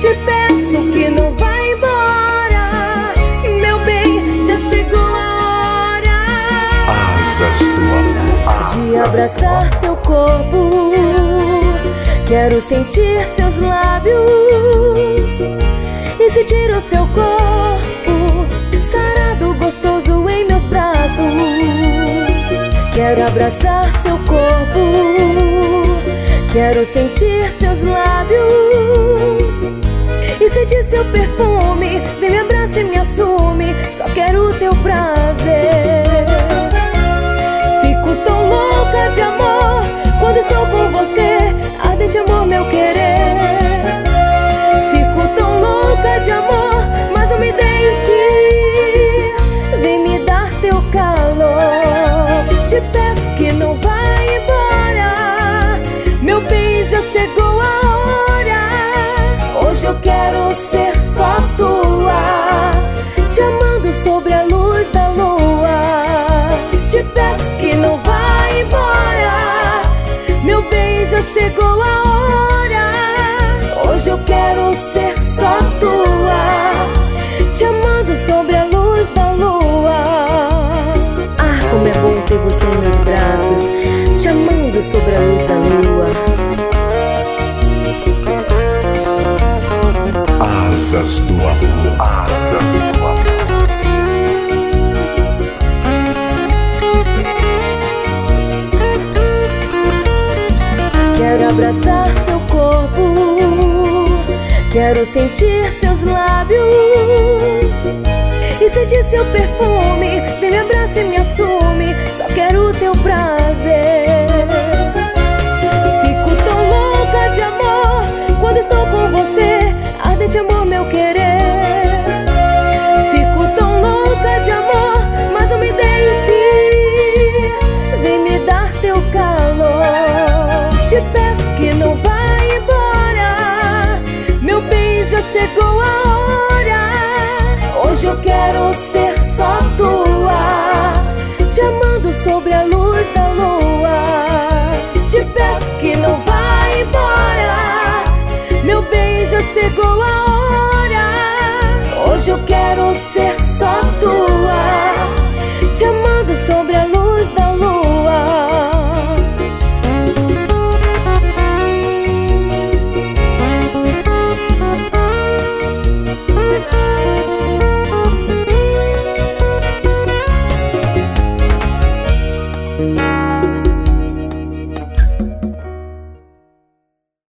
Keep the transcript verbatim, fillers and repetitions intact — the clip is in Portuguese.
Te peço que não vá embora, meu bem, já chegou a hora. Asas do amor, de abraçar seu corpo. Quero sentir seus lábios e sentir o seu corpo sarado, gostoso em meus braços. Quero abraçar seu corpo, quero sentir seus lábios e sentir seu perfume. Vem, me abraça e me assume, só quero o teu prazer. Fico tão louca de amor quando estou com você, ardente amor, meu querer. Fico tão louca de amor, mas não me deixe ir. Vem me dar teu calor. Te peço que não vá embora, meu bem, já chegou a hora. Hoje eu quero ser só tua, te amando sobre a luz da lua. Te peço que não vá embora, meu bem, já chegou a hora. Hoje eu quero ser só tua, te amando sobre a luz da lua. Ah, como é bom ter você em meus braços, te amando sobre a luz da lua. asas do amor, asas do amor. Quero abraçar seu corpo, quero sentir seus lábios e sentir seu perfume. Vem, me abraça e me assume, só quero o teu prazer. Fico tão louca de amor quando estou com você, ardente amor, meu querer. Fico tão louca de amor, mas não me deixe ir. Vem me dar teu calor. Te peço que não vá embora, meu bem, já chegou a hora. Hoje eu quero ser só tua, te amando sobre a luz da lua. Te peço que não vá embora, meu bem, já chegou a hora. Hoje eu quero ser só tua, te amando sobre a luz da lua.